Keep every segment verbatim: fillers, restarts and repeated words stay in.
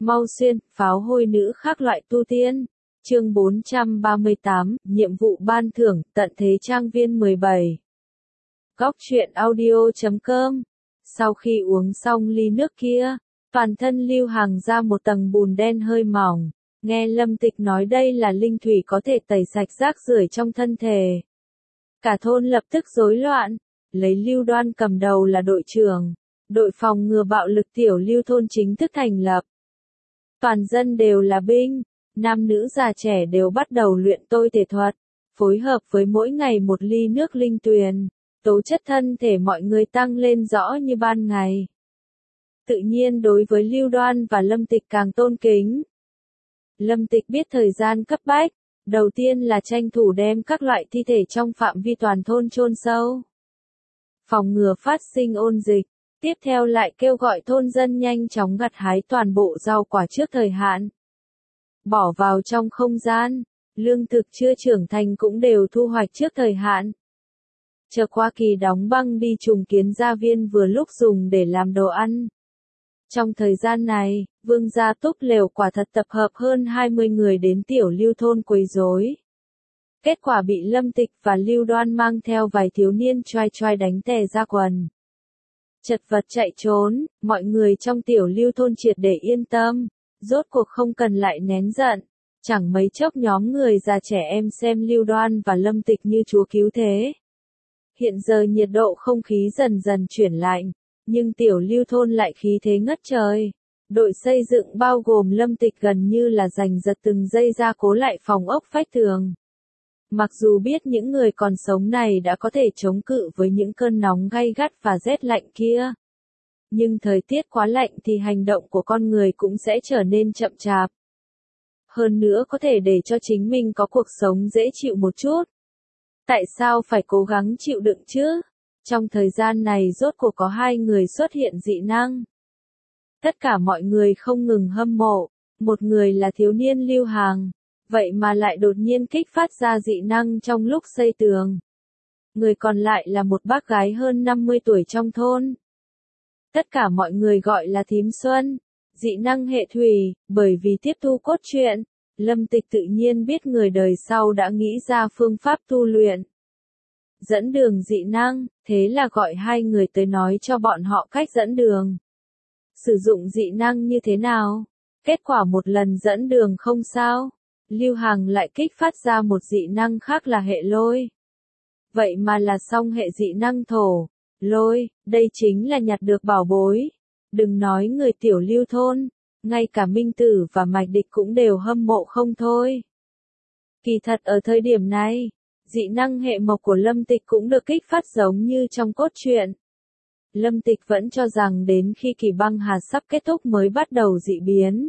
Mau xuyên, pháo hôi nữ khác loại tu tiên. Chương bốn trăm ba mươi tám, nhiệm vụ ban thưởng, tận thế trang viên mười bảy. Góc truyện audio chấm com. Sau khi uống xong ly nước kia, toàn thân Lưu Hằng ra một tầng bùn đen hơi mỏng. Nghe Lâm Tịch nói đây là linh thủy có thể tẩy sạch rác rưởi trong thân thể. Cả thôn lập tức rối loạn, lấy Lưu Đoan cầm đầu là đội trưởng. Đội phòng ngừa bạo lực tiểu Lưu thôn chính thức thành lập. Toàn dân đều là binh, nam nữ già trẻ đều bắt đầu luyện tôi thể thuật, phối hợp với mỗi ngày một ly nước linh tuyền, tố chất thân thể mọi người tăng lên rõ như ban ngày. Tự nhiên đối với Lưu Đoan và Lâm Tịch càng tôn kính. Lâm Tịch biết thời gian cấp bách, đầu tiên là tranh thủ đem các loại thi thể trong phạm vi toàn thôn chôn sâu, phòng ngừa phát sinh ôn dịch. Tiếp theo lại kêu gọi thôn dân nhanh chóng gặt hái toàn bộ rau quả trước thời hạn. Bỏ vào trong không gian, lương thực chưa trưởng thành cũng đều thu hoạch trước thời hạn. Chờ qua kỳ đóng băng đi trùng kiến gia viên vừa lúc dùng để làm đồ ăn. Trong thời gian này, Vương gia Túc lều quả thật tập hợp hơn hai mươi người đến tiểu Lưu thôn quấy rối. Kết quả bị Lâm Tịch và Lưu Đoan mang theo vài thiếu niên choai choai đánh tè ra quần. Chật vật chạy trốn, mọi người trong tiểu Lưu thôn triệt để yên tâm, rốt cuộc không cần lại nén giận. Chẳng mấy chốc nhóm người già trẻ em xem Lưu Đoan và Lâm Tịch như chúa cứu thế. Hiện giờ nhiệt độ không khí dần dần chuyển lạnh, nhưng tiểu Lưu thôn lại khí thế ngất trời. Đội xây dựng bao gồm Lâm Tịch gần như là giành giật từng giây ra cố lại phòng ốc vách tường. Mặc dù biết những người còn sống này đã có thể chống cự với những cơn nóng gay gắt và rét lạnh kia. Nhưng thời tiết quá lạnh thì hành động của con người cũng sẽ trở nên chậm chạp. Hơn nữa có thể để cho chính mình có cuộc sống dễ chịu một chút. Tại sao phải cố gắng chịu đựng chứ? Trong thời gian này rốt cuộc có hai người xuất hiện dị năng. Tất cả mọi người không ngừng hâm mộ, một người là thiếu niên Lưu Hằng. Vậy mà lại đột nhiên kích phát ra dị năng trong lúc xây tường. Người còn lại là một bác gái hơn năm mươi tuổi trong thôn. Tất cả mọi người gọi là Thím Xuân, dị năng hệ thủy, bởi vì tiếp thu cốt truyện, Lâm Tịch tự nhiên biết người đời sau đã nghĩ ra phương pháp tu luyện. Dẫn đường dị năng, thế là gọi hai người tới nói cho bọn họ cách dẫn đường. Sử dụng dị năng như thế nào? Kết quả một lần dẫn đường không sao. Lưu Hằng lại kích phát ra một dị năng khác là hệ lôi. Vậy mà là song hệ dị năng thổ, lôi, đây chính là nhặt được bảo bối. Đừng nói người tiểu Lưu thôn, ngay cả Minh Tử và Mạch Địch cũng đều hâm mộ không thôi. Kỳ thật ở thời điểm này, dị năng hệ mộc của Lâm Tịch cũng được kích phát giống như trong cốt truyện. Lâm Tịch vẫn cho rằng đến khi kỳ băng hà sắp kết thúc mới bắt đầu dị biến.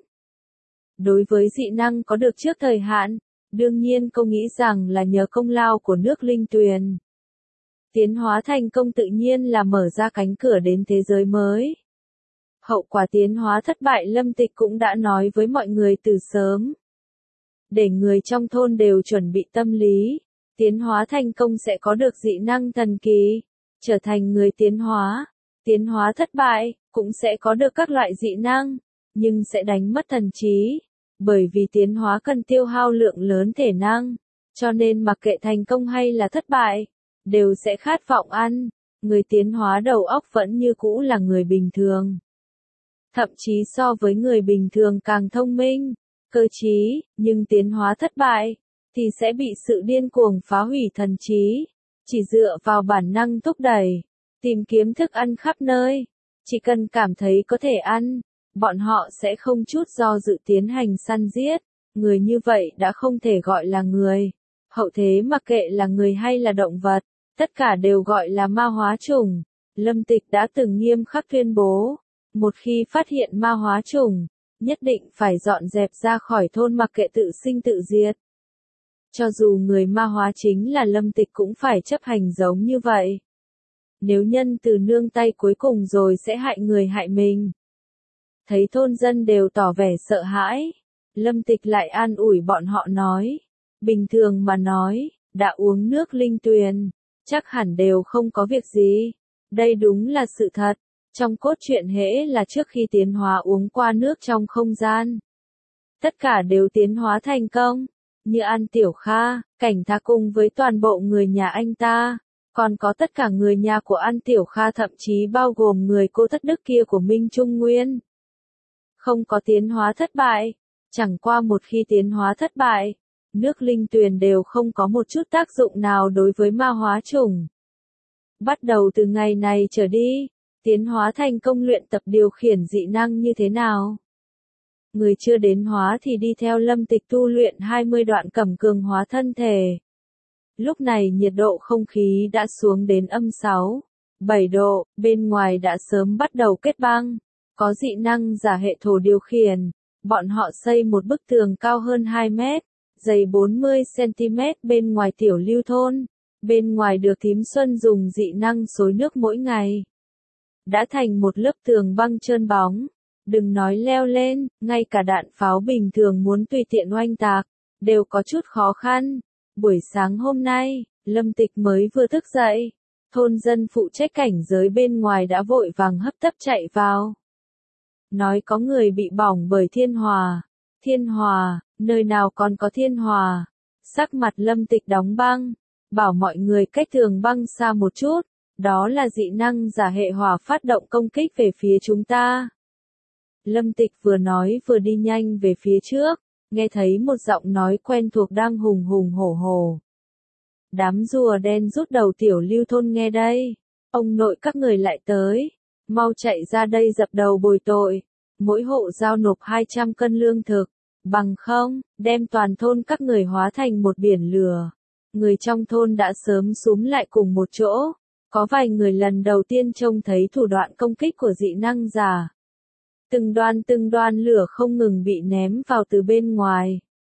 Đối với dị năng có được trước thời hạn, đương nhiên cô nghĩ rằng là nhờ công lao của nước linh tuyền. Tiến hóa thành công tự nhiên là mở ra cánh cửa đến thế giới mới. Hậu quả tiến hóa thất bại Lâm Tịch cũng đã nói với mọi người từ sớm. Để người trong thôn đều chuẩn bị tâm lý, tiến hóa thành công sẽ có được dị năng thần kỳ, trở thành người tiến hóa. Tiến hóa thất bại, cũng sẽ có được các loại dị năng, nhưng sẽ đánh mất thần trí. Bởi vì tiến hóa cần tiêu hao lượng lớn thể năng, cho nên mặc kệ thành công hay là thất bại, đều sẽ khát vọng ăn. Người tiến hóa đầu óc vẫn như cũ là người bình thường. Thậm chí so với người bình thường càng thông minh, cơ trí, nhưng tiến hóa thất bại, thì sẽ bị sự điên cuồng phá hủy thần trí. Chỉ dựa vào bản năng thúc đẩy, tìm kiếm thức ăn khắp nơi, chỉ cần cảm thấy có thể ăn. Bọn họ sẽ không chút do dự tiến hành săn giết, người như vậy đã không thể gọi là người. Hậu thế mặc kệ là người hay là động vật, tất cả đều gọi là ma hóa chủng. Lâm Tịch đã từng nghiêm khắc tuyên bố, một khi phát hiện ma hóa chủng, nhất định phải dọn dẹp ra khỏi thôn mặc kệ tự sinh tự diệt. Cho dù người ma hóa chính là Lâm Tịch cũng phải chấp hành giống như vậy. Nếu nhân từ nương tay cuối cùng rồi sẽ hại người hại mình. Thấy thôn dân đều tỏ vẻ sợ hãi, Lâm Tịch lại an ủi bọn họ nói, bình thường mà nói, đã uống nước linh tuyền, chắc hẳn đều không có việc gì. Đây đúng là sự thật, Trong cốt truyện hễ là trước khi tiến hóa uống qua nước trong không gian. Tất cả đều tiến hóa thành công, như An Tiểu Kha, Cảnh Thà cùng với toàn bộ người nhà anh ta, còn có tất cả người nhà của An Tiểu Kha thậm chí bao gồm người cô thất đức kia của Minh Trung Nguyên. Không có tiến hóa thất bại, chẳng qua một khi tiến hóa thất bại, nước linh tuyền đều không có một chút tác dụng nào đối với ma hóa chủng. Bắt đầu từ ngày này trở đi, tiến hóa thành công luyện tập điều khiển dị năng như thế nào? Người chưa đến hóa thì đi theo Lâm Tịch tu luyện hai mươi đoạn cẩm cường hóa thân thể. Lúc này nhiệt độ không khí đã xuống đến âm sáu, bảy độ, bên ngoài đã sớm bắt đầu kết băng. Có dị năng giả hệ thổ điều khiển, bọn họ xây một bức tường cao hơn hai mét, dày bốn mươi xăng-ti-mét bên ngoài tiểu lưu thôn. Bên ngoài được Thím Xuân dùng dị năng xối nước mỗi ngày. Đã thành một lớp tường băng trơn bóng. Đừng nói leo lên, ngay cả đạn pháo bình thường muốn tùy tiện oanh tạc, đều có chút khó khăn. Buổi sáng hôm nay, Lâm Tịch mới vừa thức dậy. Thôn dân phụ trách cảnh giới bên ngoài đã vội vàng hấp tấp chạy vào. Nói có người bị bỏng bởi thiên hỏa. Thiên hỏa, nơi nào còn có thiên hỏa. Sắc mặt Lâm Tịch đóng băng, bảo mọi người cách tường băng xa một chút. Đó là dị năng giả hệ hỏa phát động công kích về phía chúng ta. Lâm Tịch vừa nói vừa đi nhanh về phía trước, nghe thấy một giọng nói quen thuộc đang hùng hùng hổ hổ. Đám rùa đen rút đầu tiểu lưu thôn nghe đây, ông nội các người lại tới, mau chạy ra đây dập đầu bồi tội, mỗi hộ giao nộp hai trăm cân lương thực, bằng không, đem toàn thôn các người hóa thành một biển lửa. Người trong thôn đã sớm xúm lại cùng một chỗ, có vài người lần đầu tiên trông thấy thủ đoạn công kích của dị năng giả. Từng đoan từng đoan lửa không ngừng bị ném vào từ bên ngoài.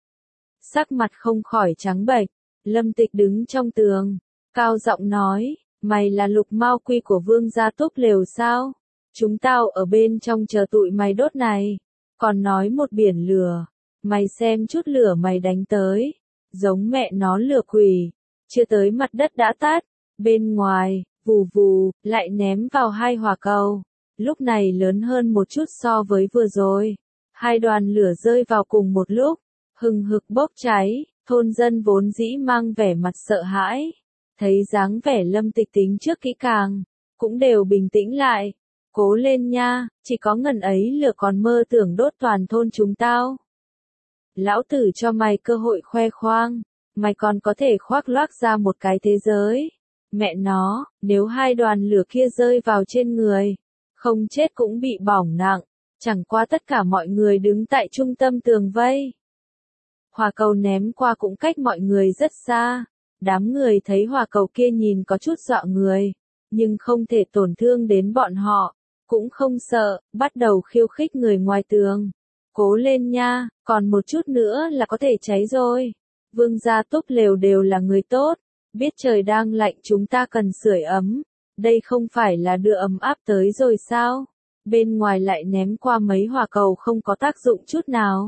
Sắc mặt không khỏi trắng bệch, Lâm Tịch đứng trong tường, cao giọng nói, mày là Lục Mao Quy của Vương gia Túc Lều sao? Chúng tao ở bên trong chờ tụi mày đốt này, còn nói một biển lửa, mày xem chút lửa mày đánh tới, giống mẹ nó lửa quỷ, chưa tới mặt đất đã tắt, bên ngoài, vù vù, lại ném vào hai hỏa cầu. Lúc này lớn hơn một chút so với vừa rồi. Hai đoàn lửa rơi vào cùng một lúc, hừng hực bốc cháy, thôn dân vốn dĩ mang vẻ mặt sợ hãi. Thấy dáng vẻ Lâm Tịch tính trước kỹ càng, cũng đều bình tĩnh lại. Cố lên nha, chỉ có ngần ấy lửa còn mơ tưởng đốt toàn thôn chúng tao. Lão tử cho mày cơ hội khoe khoang, mày còn có thể khoác loác ra một cái thế giới. Mẹ nó, nếu hai đoàn lửa kia rơi vào trên người, không chết cũng bị bỏng nặng, chẳng qua tất cả mọi người đứng tại trung tâm tường vây. Hỏa cầu ném qua cũng cách mọi người rất xa, đám người thấy hỏa cầu kia nhìn có chút dọa người, nhưng không thể tổn thương đến bọn họ, cũng không sợ, bắt đầu khiêu khích người ngoài tường. Cố lên nha, còn một chút nữa là có thể cháy rồi. Vương gia Túc Lều đều là người tốt, biết trời đang lạnh chúng ta cần sưởi ấm. Đây không phải là đưa ấm áp tới rồi sao? Bên ngoài lại ném qua mấy hỏa cầu không có tác dụng chút nào.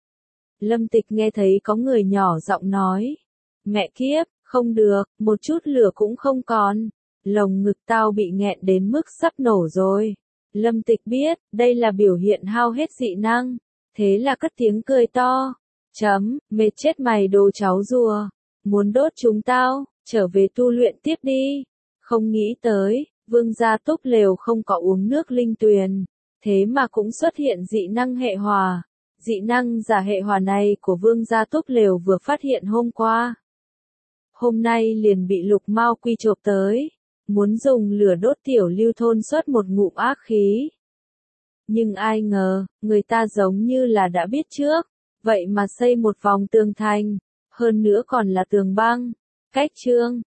Lâm Tịch nghe thấy có người nhỏ giọng nói. Mẹ kiếp, không được, một chút lửa cũng không còn. Lồng ngực tao bị nghẹn đến mức sắp nổ rồi. Lâm Tịch biết, đây là biểu hiện hao hết dị năng. Thế là cất tiếng cười to. Chấm, mệt chết mày đồ cháu rùa. Muốn đốt chúng tao, trở về tu luyện tiếp đi. Không nghĩ tới, Vương gia Túc Lều không có uống nước linh tuyền, thế mà cũng xuất hiện dị năng hệ hỏa. Dị năng giả hệ hỏa này của Vương gia Túc Lều vừa phát hiện hôm qua. Hôm nay liền bị Lục Mao Quy chộp tới, muốn dùng lửa đốt tiểu lưu thôn xuất một ngụm ác khí. Nhưng ai ngờ, người ta giống như là đã biết trước, vậy mà xây một vòng tường thành, hơn nữa còn là tường băng. Cách trương,